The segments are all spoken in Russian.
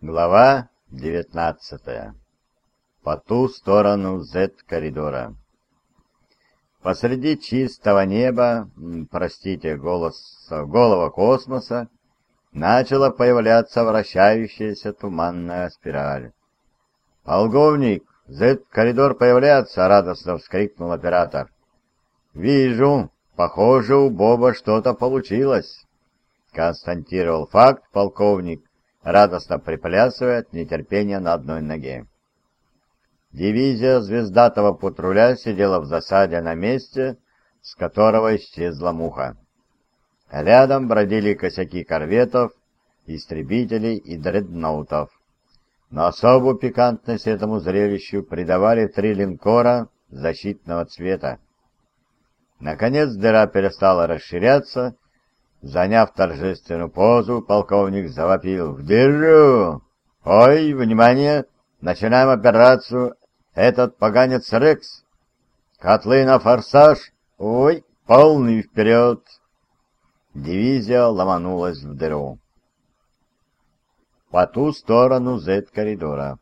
Глава 19. По ту сторону Z-коридора. Посреди чистого неба, голого космоса, начала появляться вращающаяся туманная спираль. «Полковник, Z-коридор появляется!» — радостно вскрикнул оператор. «Вижу, похоже, у Боба что-то получилось», — констатировал факт полковник, радостно приплясывая от нетерпения на одной ноге. Дивизия звездатого патруля сидела в засаде на месте, с которого исчезла муха. Рядом бродили косяки корветов, истребителей и дредноутов. Но особую пикантность этому зрелищу придавали 3 линкора защитного цвета. Наконец дыра перестала расширяться. Заняв торжественную позу, полковник завопил: «В дыру! Ой, внимание! Начинаем операцию! Этот поганец Рекс! Котлы на форсаж! Ой, полный вперед!» Дивизия ломанулась в дыру. По ту сторону Z-коридора.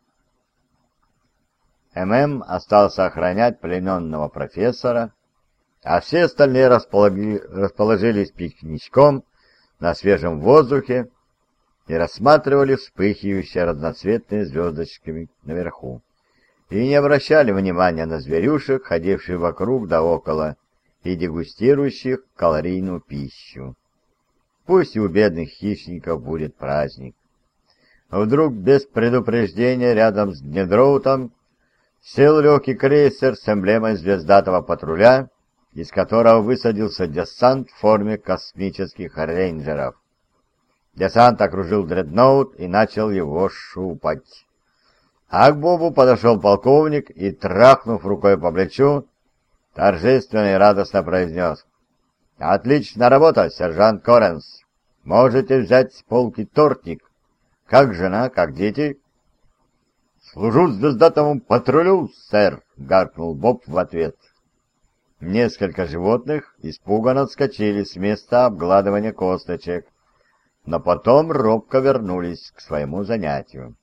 ММ остался охранять плененного профессора, а все остальные расположились пикничком на свежем воздухе и рассматривали вспыхивающие разноцветные звездочками наверху, и не обращали внимания на зверюшек, ходивших вокруг да около и дегустирующих калорийную пищу. Пусть и у бедных хищников будет праздник. Вдруг без предупреждения рядом с Гнедроутом сел легкий крейсер с эмблемой звездатого патруля, из которого высадился десант в форме космических рейнджеров. Десант окружил дредноут и начал его шупать. А к Бобу подошел полковник и, трахнув рукой по плечу, торжественно и радостно произнес: «Отличная работа, сержант Коренс! Можете взять с полки тортик. Как жена, как дети?» «Служу звездатому патрулю, сэр!» — гаркнул Боб в ответ. Несколько животных испуганно отскочили с места обгладывания косточек, но потом робко вернулись к своему занятию.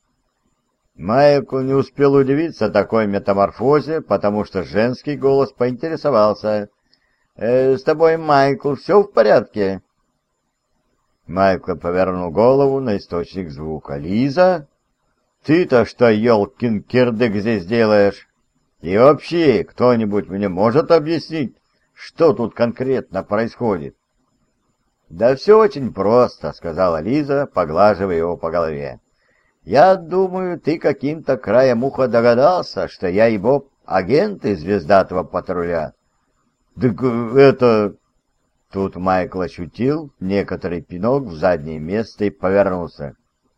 Майкл не успел удивиться такой метаморфозе, потому что женский голос поинтересовался: «С тобой, Майкл, все в порядке?» Майкл повернул голову на источник звука. «Лиза? Ты-то что, елкин кирдык, здесь делаешь? И вообще, кто-нибудь мне может объяснить, что тут конкретно происходит?» «Да все очень просто», — сказала Лиза, поглаживая его по голове. «Я думаю, ты каким-то краем уха догадался, что я и Боб агенты звездатого патруля». «Так это...» Тут Майкл ощутил некоторый пинок в заднее место и повернулся.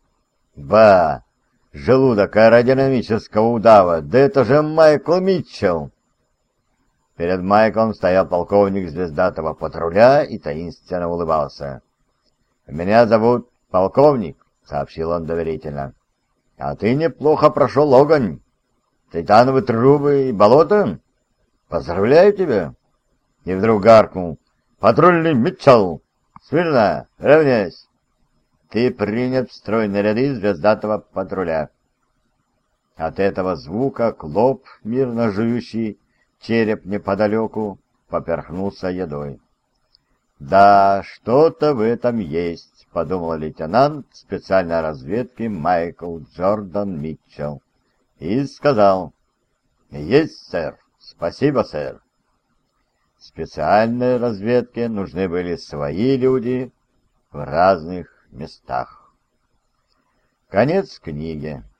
«Ба! Желудок аэродинамического удава! Да это же Майкл Митчелл!» Перед Майклом стоял полковник звездатого патруля и таинственно улыбался. «Меня зовут полковник», — сообщил он доверительно. «А ты неплохо прошел огонь, титановые трубы и болото. Поздравляю тебя!» И вдруг гаркнул: «Патрульный Митчелл! Смирно! Равняйсь! Ты принят в стройные ряды звездатого патруля». От этого звука Клоп, мирно жующий череп неподалеку, поперхнулся едой. «Да, что-то в этом есть», — подумал лейтенант специальной разведки Майкл Джордан Митчелл и сказал: «Есть, сэр. Спасибо, сэр». Специальной разведке нужны были свои люди в разных местах. Конец книги.